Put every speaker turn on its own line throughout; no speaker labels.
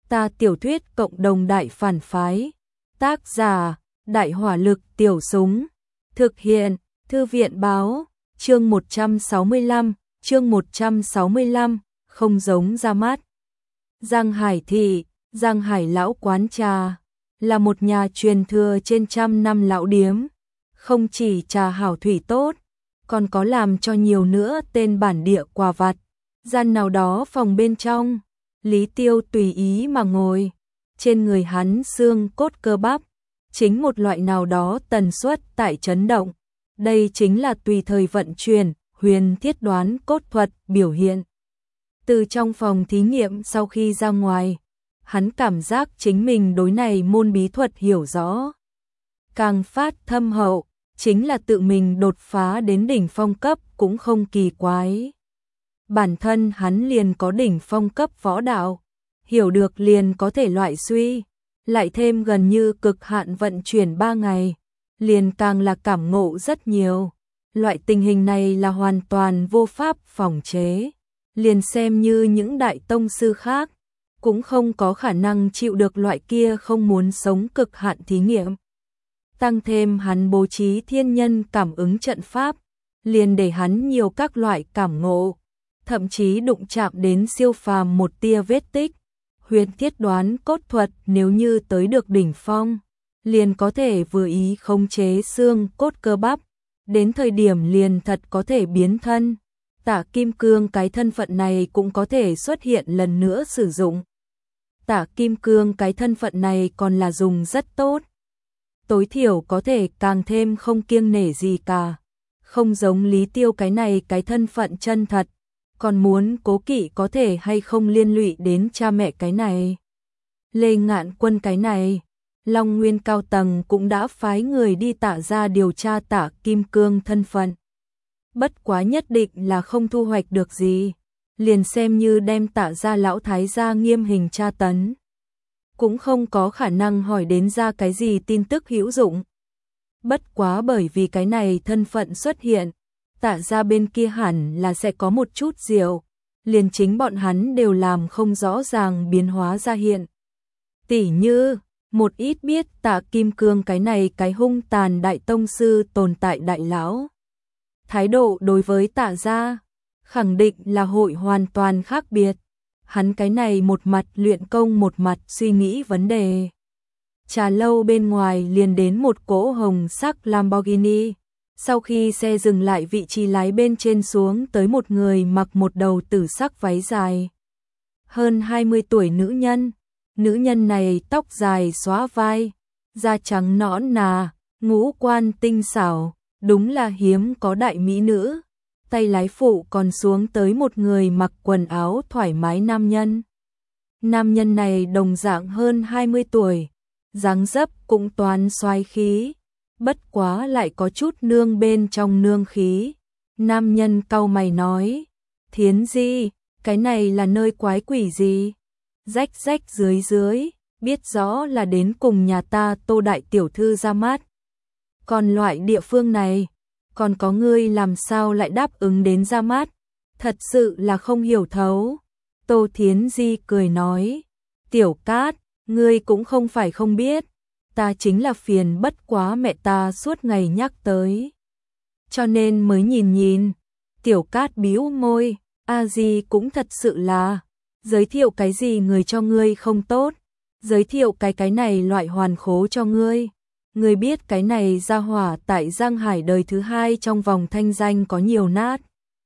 Ta tiểu thuyết cộng đồng đại phản phái. Tác giả: Đại hỏa lực tiểu súng. Thực hiện: Thư viện báo. Chương 165, không giống ra mắt. Giang Hải Thị, Giang Hải Lão Quán Trà, là một nhà truyền thừa trên 100 năm lão điếm. Không chỉ trà hảo thủy tốt, còn có làm cho nhiều nữa tên bản địa quà vặt. Gian nào đó phòng bên trong, Lý Tiêu tùy ý mà ngồi, trên người hắn xương cốt cơ bắp, chính một loại nào đó tần suất tại chấn động. Đây chính là tùy thời vận chuyển, huyền thiết đoán cốt thuật biểu hiện. Từ trong phòng thí nghiệm sau khi ra ngoài, hắn cảm giác chính mình đối này môn bí thuật hiểu rõ. Càng phát thâm hậu, chính là tự mình đột phá đến đỉnh phong cấp cũng không kỳ quái. Bản thân hắn liền có đỉnh phong cấp võ đạo, hiểu được liền có thể loại suy, lại thêm gần như cực hạn vận chuyển 3 ngày, liền càng là cảm ngộ rất nhiều. Loại tình hình này là hoàn toàn vô pháp phòng chế, liền xem như những đại tông sư khác, cũng không có khả năng chịu được loại kia không muốn sống cực hạn thí nghiệm. Tăng thêm hắn bố trí thiên nhân cảm ứng trận pháp, liền để hắn nhiều các loại cảm ngộ, thậm chí đụng chạm đến siêu phàm một tia vết tích. Huyền thiết đoán cốt thuật nếu như tới được đỉnh phong, liền có thể vừa ý khống chế xương cốt cơ bắp, đến thời điểm liền thật có thể biến thân. Tả Kim Cương cái thân phận này cũng có thể xuất hiện lần nữa sử dụng. Tả Kim Cương cái thân phận này còn là dùng rất tốt. Tối thiểu có thể càng thêm không kiêng nể gì cả. Không giống Lý Tiêu cái này cái thân phận chân thật, còn muốn cố kỵ có thể hay không liên lụy đến cha mẹ cái này. Lê Ngạn Quân cái này, Long Nguyên cao tầng cũng đã phái người đi Tạ ra điều tra Tả Kim Cương thân phận. Bất quá nhất định là không thu hoạch được gì, liền xem như đem Tạ ra lão thái gia nghiêm hình tra tấn, cũng không có khả năng hỏi đến ra cái gì tin tức hữu dụng. Bất quá bởi vì cái này thân phận xuất hiện, Tạ ra bên kia hẳn là sẽ có một chút diệu, liền chính bọn hắn đều làm không rõ ràng biến hóa ra hiện. Tỉ như, một ít biết Tạ Kim Cương cái này cái hung tàn đại tông sư tồn tại đại lão. Thái độ đối với Tạ gia, khẳng định là hội hoàn toàn khác biệt. Hắn cái này một mặt luyện công một mặt suy nghĩ vấn đề. Trà lâu bên ngoài liền đến một cỗ hồng sắc Lamborghini. Sau khi xe dừng lại, vị trí lái bên trên xuống tới một người mặc một đầu tử sắc váy dài. Hơn 20 tuổi nữ nhân. Nữ nhân này tóc dài xóa vai, da trắng nõn nà, ngũ quan tinh xảo, đúng là hiếm có đại mỹ nữ. Tay lái phụ còn xuống tới một người mặc quần áo thoải mái nam nhân. Nam nhân này đồng dạng hơn 20 tuổi, dáng dấp cũng toán xoái khí, bất quá lại có chút nương bên trong nương khí. Nam nhân cau mày nói, Thiến Di, cái này là nơi quái quỷ gì? Rách rách dưới dưới, biết rõ là đến cùng nhà ta Tô đại tiểu thư ra mắt. Còn loại địa phương này, còn có ngươi làm sao lại đáp ứng đến ra mắt? Thật sự là không hiểu thấu. Tô Thiến Di cười nói, Tiểu Cát, ngươi cũng không phải không biết, ta chính là phiền bất quá mẹ ta suốt ngày nhắc tới, cho nên mới nhìn nhìn. Tiểu Cát bĩu môi, a Di cũng thật sự là, giới thiệu cái gì người cho ngươi không tốt, giới thiệu cái này loại hoàn khố cho ngươi. Ngươi biết cái này ra hỏa tại Giang Hải đời thứ 2 trong vòng thanh danh có nhiều nát.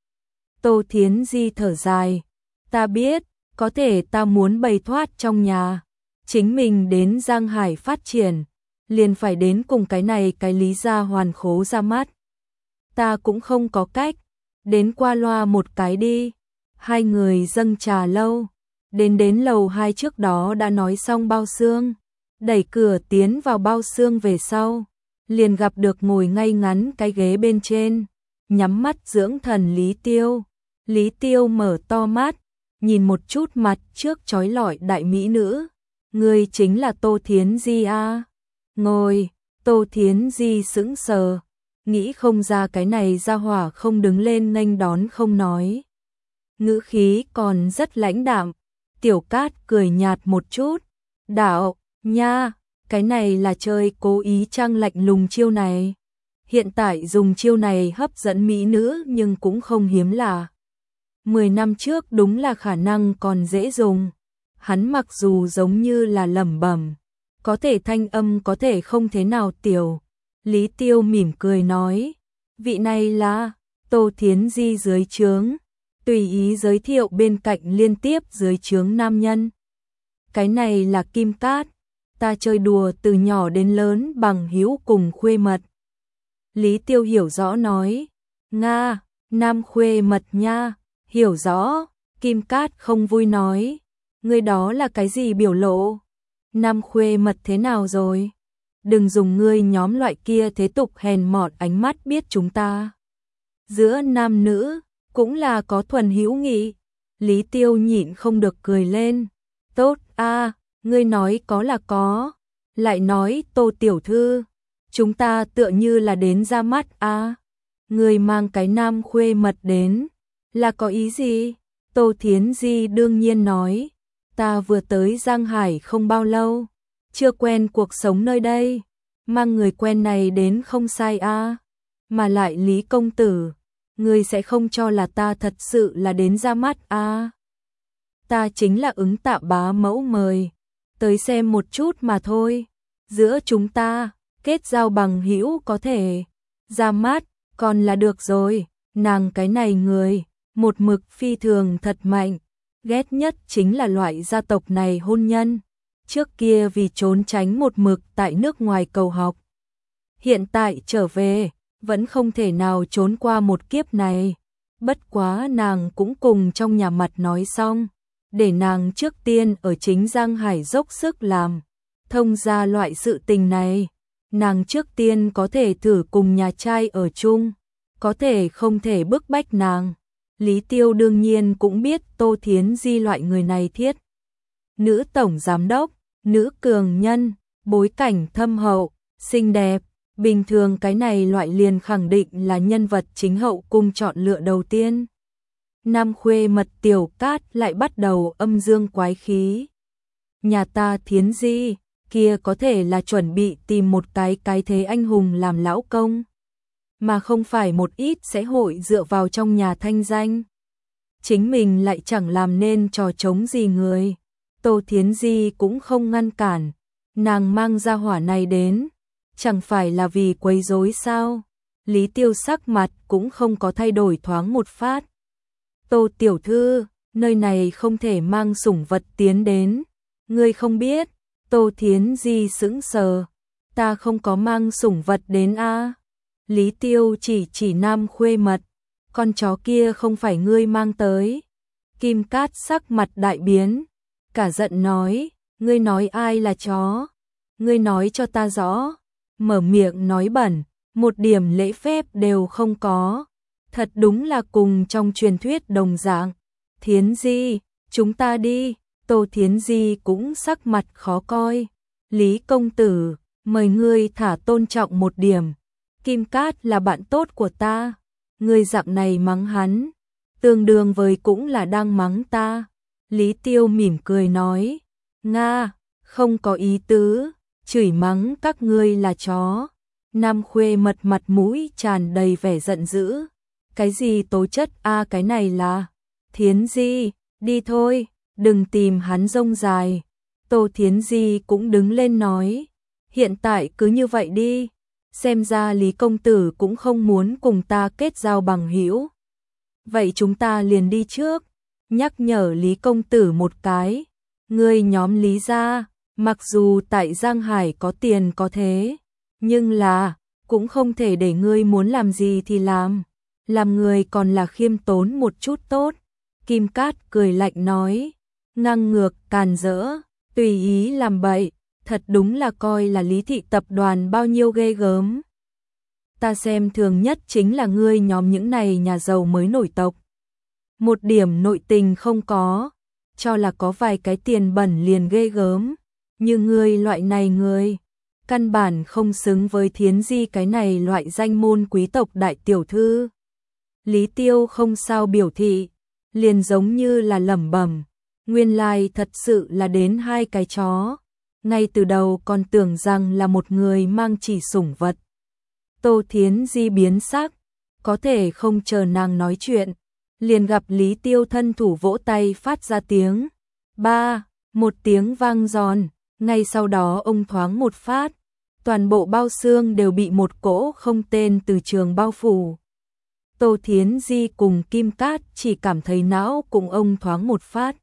Tô Thiến Di thở dài, ta biết, có thể ta muốn bày thoát trong nhà, chính mình đến Giang Hải phát triển, liền phải đến cùng cái này cái lý gia hoàn khố ra mắt. Ta cũng không có cách, đến qua loa một cái đi. Hai người dâng trà lâu, đến lầu 2 trước đó đã nói xong bao xương. Đẩy cửa tiến vào bao xương về sau, liền gặp được ngồi ngay ngắn cái ghế bên trên, nhắm mắt dưỡng thần Lý Tiêu. Lý Tiêu mở to mắt, nhìn một chút mặt trước chói lọi đại mỹ nữ. Ngươi chính là Tô Thiến Di à? Ngồi. Tô Thiến Di sững sờ, nghĩ không ra cái này ra hỏa không đứng lên nghênh đón không nói. Ngữ khí còn rất lãnh đạm, Tiểu Cát cười nhạt một chút, đạo, nha, cái này là chơi cố ý trang lạnh lùng chiêu này. Hiện tại dùng chiêu này hấp dẫn mỹ nữ nhưng cũng không hiếm lạ. 10 năm trước đúng là khả năng còn dễ dùng. Hắn mặc dù giống như là lẩm bẩm, có thể thanh âm có thể không thế nào tiểu. Lý Tiêu mỉm cười nói, vị này là Tô Thiến Di dưới trướng, tùy ý giới thiệu bên cạnh liên tiếp dưới trướng nam nhân. Cái này là Kim Cát, ta chơi đùa từ nhỏ đến lớn bằng hữu cùng khuê mật. Lý Tiêu hiểu rõ nói, Nga, nam khuê mật nha, hiểu rõ. Kim Cát không vui nói, ngươi đó là cái gì biểu lộ? Nam khuê mật thế nào rồi? Đừng dùng ngươi nhóm loại kia thế tục hèn mọt ánh mắt biết chúng ta. Giữa nam nữ, cũng là có thuần hữu nghị. Lý Tiêu nhịn không được cười lên. Tốt a, ngươi nói có là có. Lại nói Tô tiểu thư, chúng ta tựa như là đến ra mắt a. Ngươi mang cái nam khuê mật đến, là có ý gì? Tô Thiến Di đương nhiên nói, ta vừa tới Giang Hải không bao lâu, chưa quen cuộc sống nơi đây, mang người quen này đến không sai a. Mà lại Lý công tử, ngươi sẽ không cho là ta thật sự là đến ra mắt a. Ta chính là ứng tạ bá mẫu mời, tới xem một chút mà thôi. Giữa chúng ta, kết giao bằng hữu có thể, ra mắt, còn là được rồi. Nàng cái này người, một mực phi thường thật mạnh, ghét nhất chính là loại gia tộc này hôn nhân. Trước kia vì trốn tránh một mực tại nước ngoài cầu học, hiện tại trở về, vẫn không thể nào trốn qua một kiếp này. Bất quá nàng cũng cùng trong nhà mặt nói xong, để nàng trước tiên ở chính Giang Hải dốc sức làm, thông ra loại sự tình này. Nàng trước tiên có thể thử cùng nhà trai ở chung, có thể không thể bức bách nàng. Lý Tiêu đương nhiên cũng biết Tô Thiến Di loại người này thiết. Nữ tổng giám đốc, nữ cường nhân, bối cảnh thâm hậu, xinh đẹp, bình thường cái này loại liền khẳng định là nhân vật chính hậu cung chọn lựa đầu tiên. Nam khuê mật Tiểu Cát lại bắt đầu âm dương quái khí. Nhà ta Thiến Di, kia có thể là chuẩn bị tìm một cái thế anh hùng làm lão công, mà không phải một ít sẽ hội dựa vào trong nhà thanh danh. Chính mình lại chẳng làm nên trò trống gì người. Tô Thiến Di cũng không ngăn cản, nàng mang ra hỏa này đến, chẳng phải là vì quấy rối sao? Lý Tiêu sắc mặt cũng không có thay đổi thoáng một phát. Tô tiểu thư, nơi này không thể mang sủng vật tiến đến, ngươi không biết. Tô Thiến Di sững sờ, ta không có mang sủng vật đến a. Lý Tiêu chỉ nam khuê mật, con chó kia không phải ngươi mang tới. Kim Cát sắc mặt đại biến, cả giận nói, ngươi nói ai là chó? Ngươi nói cho ta rõ. Mở miệng nói bẩn, một điểm lễ phép đều không có. Thật đúng là cùng trong truyền thuyết đồng dạng. Thiến Di, chúng ta đi. Tô Thiến Di cũng sắc mặt khó coi. Lý công tử, mời ngươi thả tôn trọng một điểm. Kim Cát là bạn tốt của ta, ngươi dạng này mắng hắn, tương đương với cũng là đang mắng ta. Lý Tiêu mỉm cười nói, Nga, không có ý tứ, chửi mắng các ngươi là chó. Nam khuê mật mặt mũi tràn đầy vẻ giận dữ. Cái gì tố chất a, cái này là Thiến Di, đi thôi, đừng tìm hắn rông dài. Tô Thiến Di cũng đứng lên nói, hiện tại cứ như vậy đi. Xem ra Lý công tử cũng không muốn cùng ta kết giao bằng hữu. Vậy chúng ta liền đi trước. Nhắc nhở Lý công tử một cái, ngươi nhóm Lý gia, mặc dù tại Giang Hải có tiền có thế, nhưng là cũng không thể để ngươi muốn làm gì thì làm người còn là khiêm tốn một chút tốt. Kim Cát cười lạnh nói, ngang ngược càn rỡ, tùy ý làm bậy, thật đúng là coi là Lý thị tập đoàn bao nhiêu ghê gớm. Ta xem thường nhất chính là ngươi nhóm những này nhà giàu mới nổi tộc. Một điểm nội tình không có, cho là có vài cái tiền bẩn liền ghê gớm. Như ngươi loại này người, căn bản không xứng với Thiến Di cái này loại danh môn quý tộc đại tiểu thư. Lý Tiêu không sao biểu thị, liền giống như là lẩm bẩm, Nguyên lai thật sự là đến hai cái chó. Ngay từ đầu còn tưởng rằng là một người mang chỉ sủng vật. Tô Thiến Di biến sắc, có thể không chờ nàng nói chuyện, liền gặp Lý Tiêu thân thủ vỗ tay phát ra tiếng. Ba, một tiếng vang giòn, ngay sau đó ông thoáng một phát, toàn bộ bao xương đều bị một cỗ không tên từ trường bao phủ. Tô Thiến Di cùng Kim Cát chỉ cảm thấy não cùng ông thoáng một phát.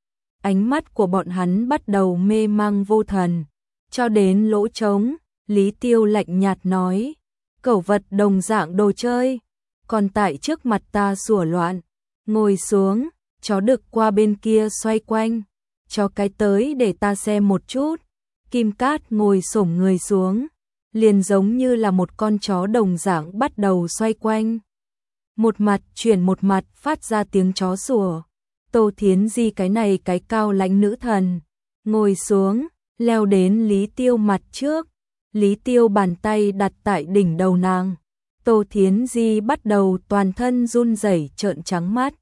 Ánh mắt của bọn hắn bắt đầu mê mang vô thần, cho đến lỗ trống, Lý Tiêu lạnh nhạt nói, cẩu vật đồng dạng đồ chơi, còn tại trước mặt ta sủa loạn, ngồi xuống, chó đực qua bên kia xoay quanh, cho cái tới để ta xem một chút. Kim Cát ngồi xổm người xuống, liền giống như là một con chó đồng dạng bắt đầu xoay quanh. Một mặt chuyển một mặt phát ra tiếng chó sủa. Tô Thiến Di cái này cái cao lãnh nữ thần, ngồi xuống, leo đến Lý Tiêu mặt trước. Lý Tiêu bàn tay đặt tại đỉnh đầu nàng. Tô Thiến Di bắt đầu toàn thân run rẩy trợn trắng mắt.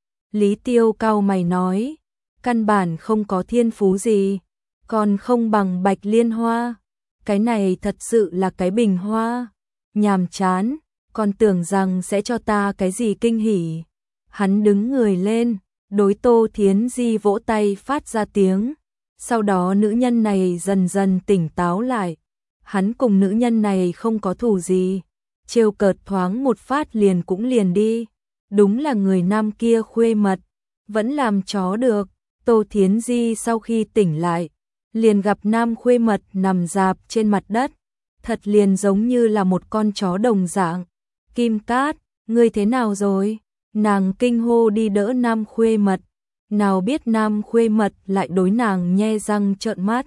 Lý Tiêu cau mày nói, căn bản không có thiên phú gì, còn không bằng Bạch Liên Hoa. Cái này thật sự là cái bình hoa, nhàm chán, còn tưởng rằng sẽ cho ta cái gì kinh hỉ. Hắn đứng người lên, đối Tô Thiến Di vỗ tay phát ra tiếng. Sau đó nữ nhân này dần dần tỉnh táo lại. Hắn cùng nữ nhân này không có thù gì, trêu cợt thoáng một phát liền cũng liền đi. Đúng là người nam kia khuê mật, vẫn làm chó được. Tô Thiến Di sau khi tỉnh lại, liền gặp nam khuê mật nằm rạp trên mặt đất, thật liền giống như là một con chó đồng dạng. Kim Cát, ngươi thế nào rồi? Nàng kinh hô đi đỡ nam khuê mật, nào biết nam khuê mật lại đối nàng nhe răng trợn mắt,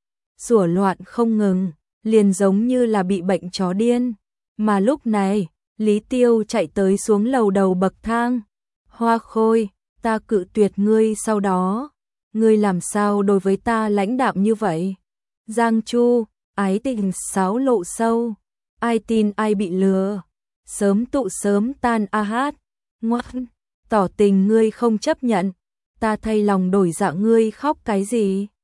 sủa loạn không ngừng, liền giống như là bị bệnh chó điên. Mà lúc này, Lý Tiêu chạy tới xuống lầu đầu bậc thang. Hoa Khôi, ta cự tuyệt ngươi sau đó, ngươi làm sao đối với ta lãnh đạm như vậy? Giang Chu, ái tình sáo lộ sâu, ai tin ai bị lừa, sớm tụ sớm tan a hát. Ngoan, tỏ tình ngươi không chấp nhận, ta thay lòng đổi dạ ngươi khóc cái gì?